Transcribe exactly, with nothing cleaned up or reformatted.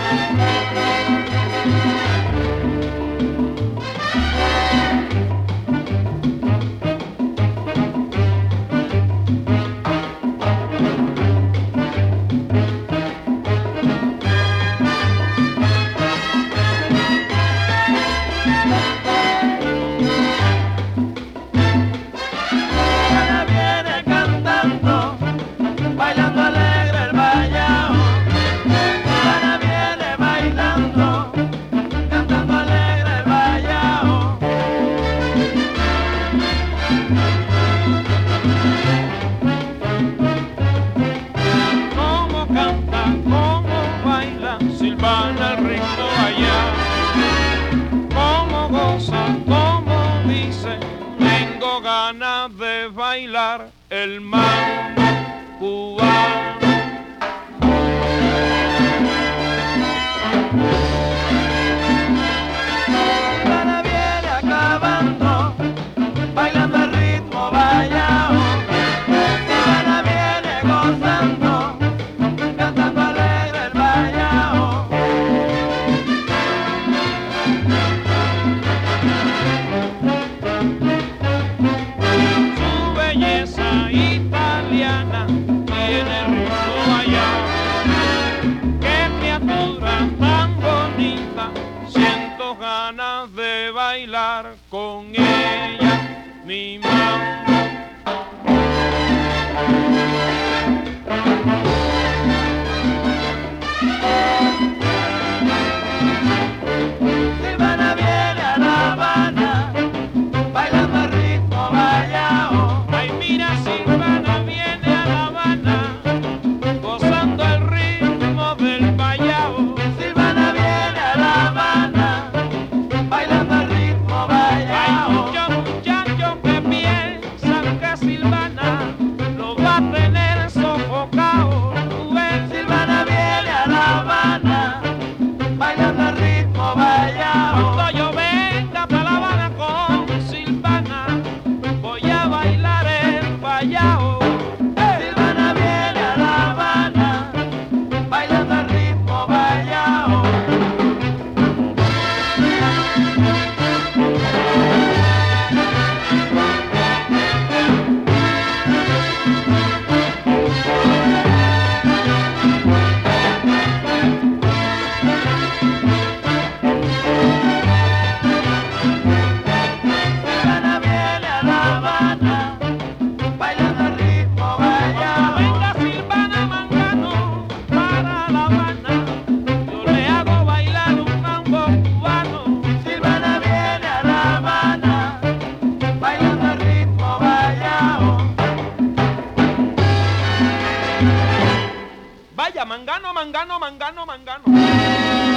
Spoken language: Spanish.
El mambo cubano. Silvana viene acabando, bailando el ritmo vallao. Silvana viene gozando, cantando alegre el vallao. Su belleza italiana tiene ritmo vallao. Qué criatura tan bonita, siento ganas de bailar con ella mi mambo. Silvana viene a La Habana, bailando el ritmo vallao. Ay, mira, Silvana viene a La Habana, gozando el ritmo del vallao. Silvana viene a La Habana, bailando el ritmo Hay vallao. muchos muchachos que piensan que Silvana lo va a tener sofocado. Tú ves, Silvana viene a La Habana, bailando el ritmo vallao. cuando yo venga para La Habana con Silvana, voy a bailar el vallao. Silvana viene a La Habana, bailando el ritmo vallao. Silvana viene a La Habana, bailando el ritmo vallao. Venga Silvana Mangano para La Habana, yo le hago bailar un mambo cubano. Silvana viene a La Habana, bailando el ritmo vallao. Vaya, Mangano, Mangano, Mangano, Mangano.